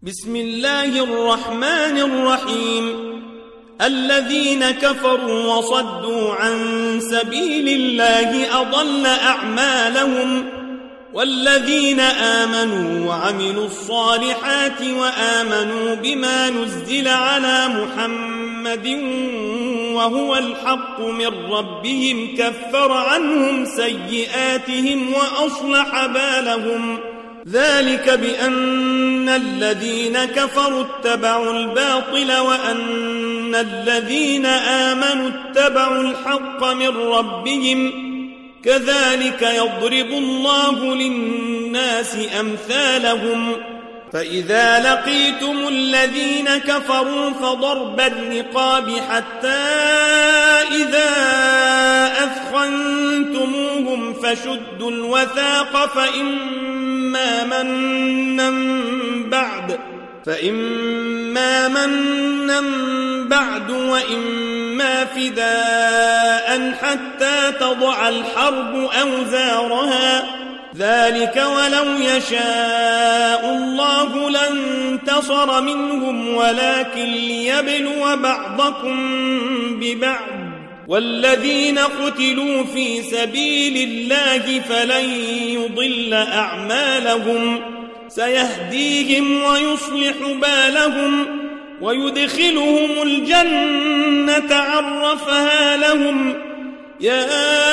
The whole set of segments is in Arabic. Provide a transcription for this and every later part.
بسم الله الرحمن الرحيم. الذين كفروا وصدوا عن سبيل الله أضل أعمالهم، والذين آمنوا وعملوا الصالحات وآمنوا بما نزل على محمد وهو الحق من ربهم كفر عنهم سيئاتهم وأصلح بالهم. ذلك بأن الذين كفروا اتبعوا الباطل وأن الذين آمنوا اتبعوا الحق من ربهم، كذلك يضرب الله للناس أمثالهم. فإذا لقيتم الذين كفروا فضرب الرقاب حتى إذا أثخنتموهم فشدوا الوثاق فإما منا بعد وإما فداء حتى تضع الحرب أوزارها، ذلك ولو يشاء الله لانتصر منهم ولكن ليبلو بعضكم ببعض. والذين قتلوا في سبيل الله فلن يضل أعمالهم، سيهديهم ويصلح بالهم ويدخلهم الجنة عرفها لهم. يا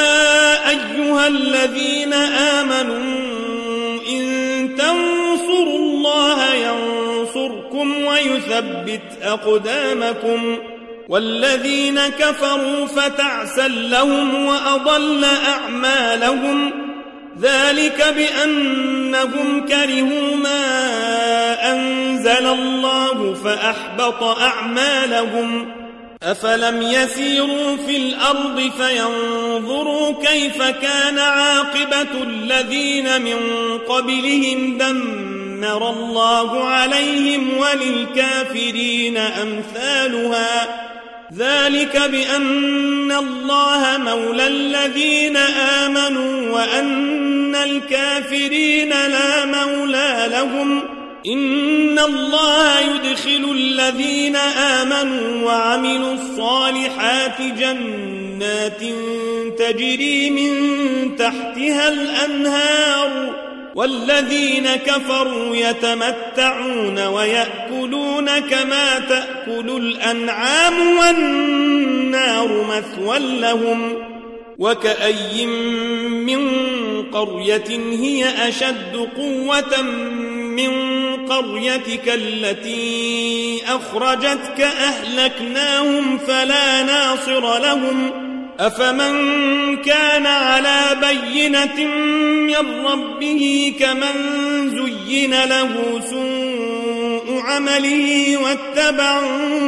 أيها الذين آمنوا إن تنصروا الله ينصركم ويثبت أقدامكم، والذين كفروا فتعسا لهم وأضل أعمالهم. ذلك بأنهم كرهوا ما أنزل الله فأحبط أعمالهم. أفلم يسيروا في الأرض فينظروا كيف كان عاقبة الذين من قبلهم دمر الله عليهم وللكافرين أمثالها. ذلك بأن الله مولى الذين آمنوا وأن الكافرين لا مولى لهم. إن الله يدخل الذين آمنوا وعملوا الصالحات جنات تجري من تحتها الأنهار، والذين كفروا يتمتعون ويأكلون كما تأكل الأنعام والنار مثوى لهم. وكأي من قرية هي أشد قوة من قريتك التي أخرجتك أهلكناهم فلا ناصر لهم. أفمن كان على بينة من ربه كمن زين له سوء عمله واتبعوا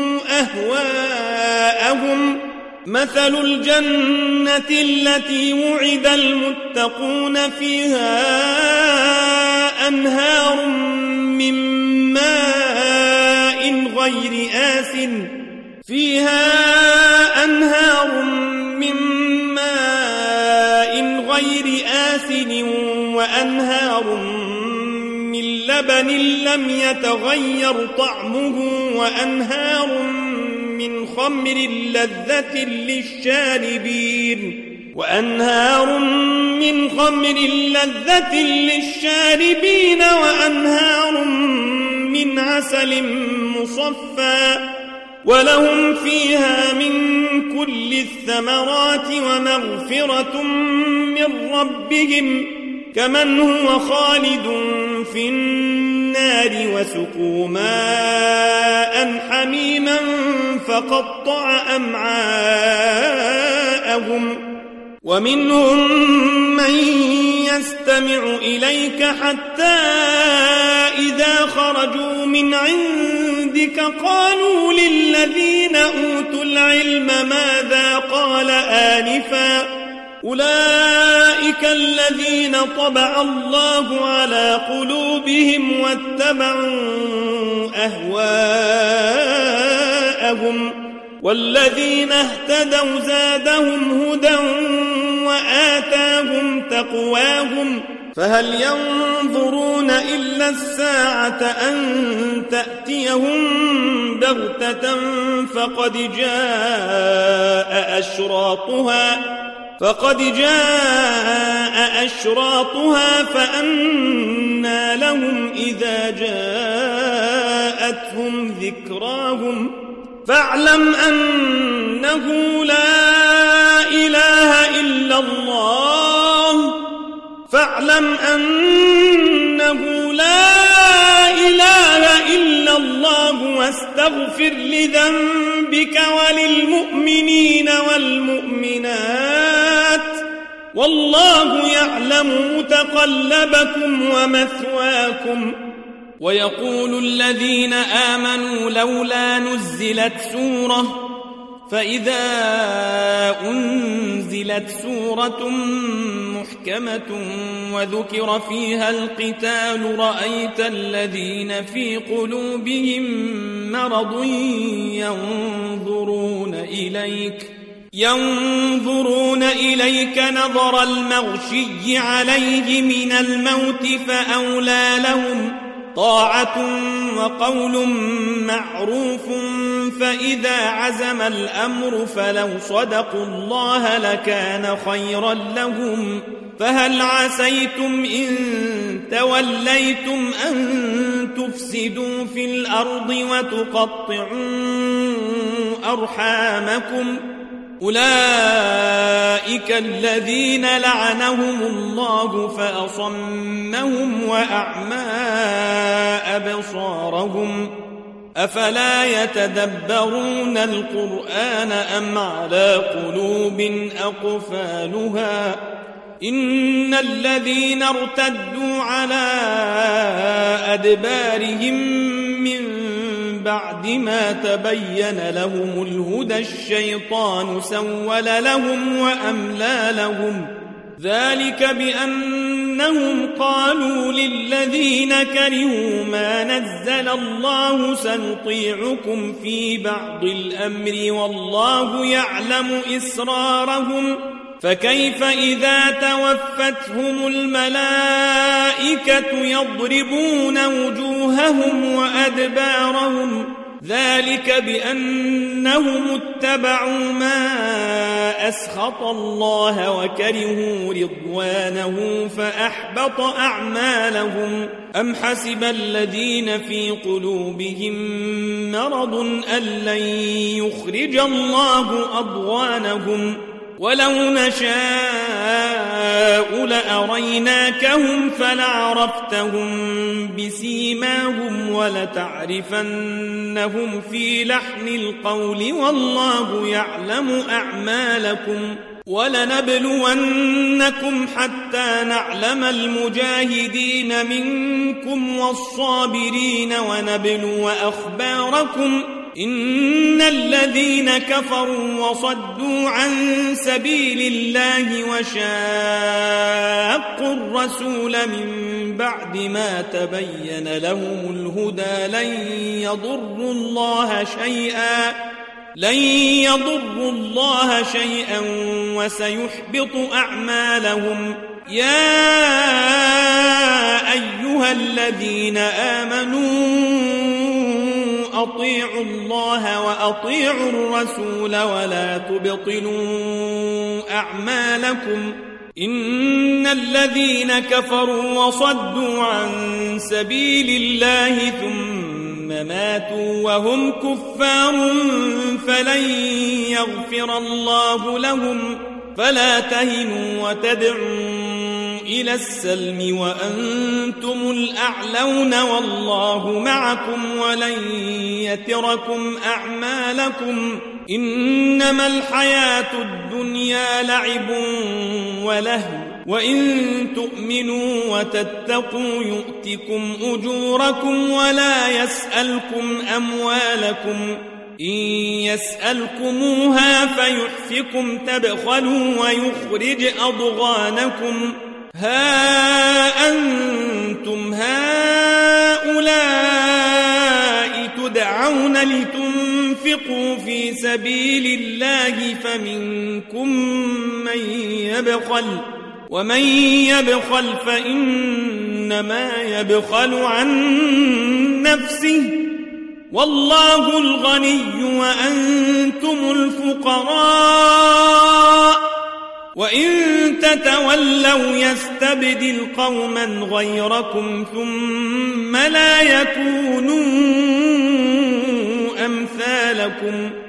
أهواءهم. مثل الجنة التي وعد المتقون فيها أنهار من ماء غير آسن وأنهار من لبن لم يتغير طعمه وأنهار من خمر لذة للشاربين وأنهار من عسل مصفى، ولهم فيها من كل الثمرات ومغفرة من ربهم كمن هو خالد في النار وسقوا ماء حميما فقطع أمعاءهم. ومنهم من يستمع إليك حتى إذا خرجوا من عندك قالوا للذين أوتوا العلم ماذا قال آنفا، أولئك الذين طبع الله على قلوبهم واتبعوا أهواءهم. والذين اهتدوا زادهم هدى وآتاهم تقواهم فهل ينظرون إلا الساعة أن تأتيهم بغتة فقد جاء أشراطها فأنى لهم إذا جاءتهم ذكراهم فاعلم أنه لا إله إلا الله واستغفر لذنبك وللمؤمنين والمؤمنات والله يعلم متقلبكم ومثواكم. ويقول الذين آمنوا لولا نزلت سورة فإذا أنزلت سورة محكمة وذكر فيها القتال رأيت الذين في قلوبهم مرض ينظرون إليك نظر المغشي عليه من الموت فأولى لهم طاعة وقول معروف فإذا عزم الأمر فلو صدقوا الله لكان خيرا لهم فهل عسيتم إن توليتم أن تفسدوا في الأرض وتقطعوا أرحامكم أولئك الذين لعنهم الله فأصمهم وأعمى أبصارهم أفلا يتدبرون القرآن أم على قلوب أقفالها إن الذين ارتدوا على أدبارهم من بعد ما تبين لهم الهدى الشيطان سول لهم وأملى لهم ذلك بأنهم قالوا للذين كرهوا ما نزل الله سنطيعكم في بعض الأمر والله يعلم إسرارهم فكيف إذا توفتهم الملائكة يضربون وجوههم وأدبارهم ذلك بأنهم اتبعوا ما أسخط الله وكرهوا رضوانه فأحبط أعمالهم أم حسب الذين في قلوبهم مرض أن لن يخرج الله أضغانهم ولو نشاء لأريناكهم فلعرفتهم بسيماهم ولتعرفنهم في لحن القول والله يعلم أعمالكم ولنبلونكم حتى نعلم المجاهدين منكم والصابرين ونبلو أخباركم إن الذين كفروا وصدوا عن سبيل الله وشاقوا الرسول من بعد ما تبين لهم الهدى لن يضروا الله شيئا وسيحبط أعمالهم يا أيها الذين آمنوا أطيعوا الله وأطيعوا الرسول ولا تبطلوا أعمالكم إن الذين كفروا وصدوا عن سبيل الله ثم ماتوا وهم كفار فلن يغفر الله لهم فلا تهنوا وتدعوا إلى السلم وأنتم الأعلون والله معكم ولن يتركم أعمالكم إنما الحياة الدنيا لعب ولهو وإن تؤمنوا وتتقوا يؤتكم أجوركم ولا يسألكم أموالكم إن يسألكموها فيحفكم تبخلوا ويخرج أضغانكم ها أنتم هؤلاء تدعون لتنفقوا في سبيل الله فمنكم من يبخل ومن يبخل فإنما يبخل عن نفسه والله الغني وأنتم الفقراء وإن تتولوا يستبدل قوما غيركم ثم لا يكونوا أمثالكم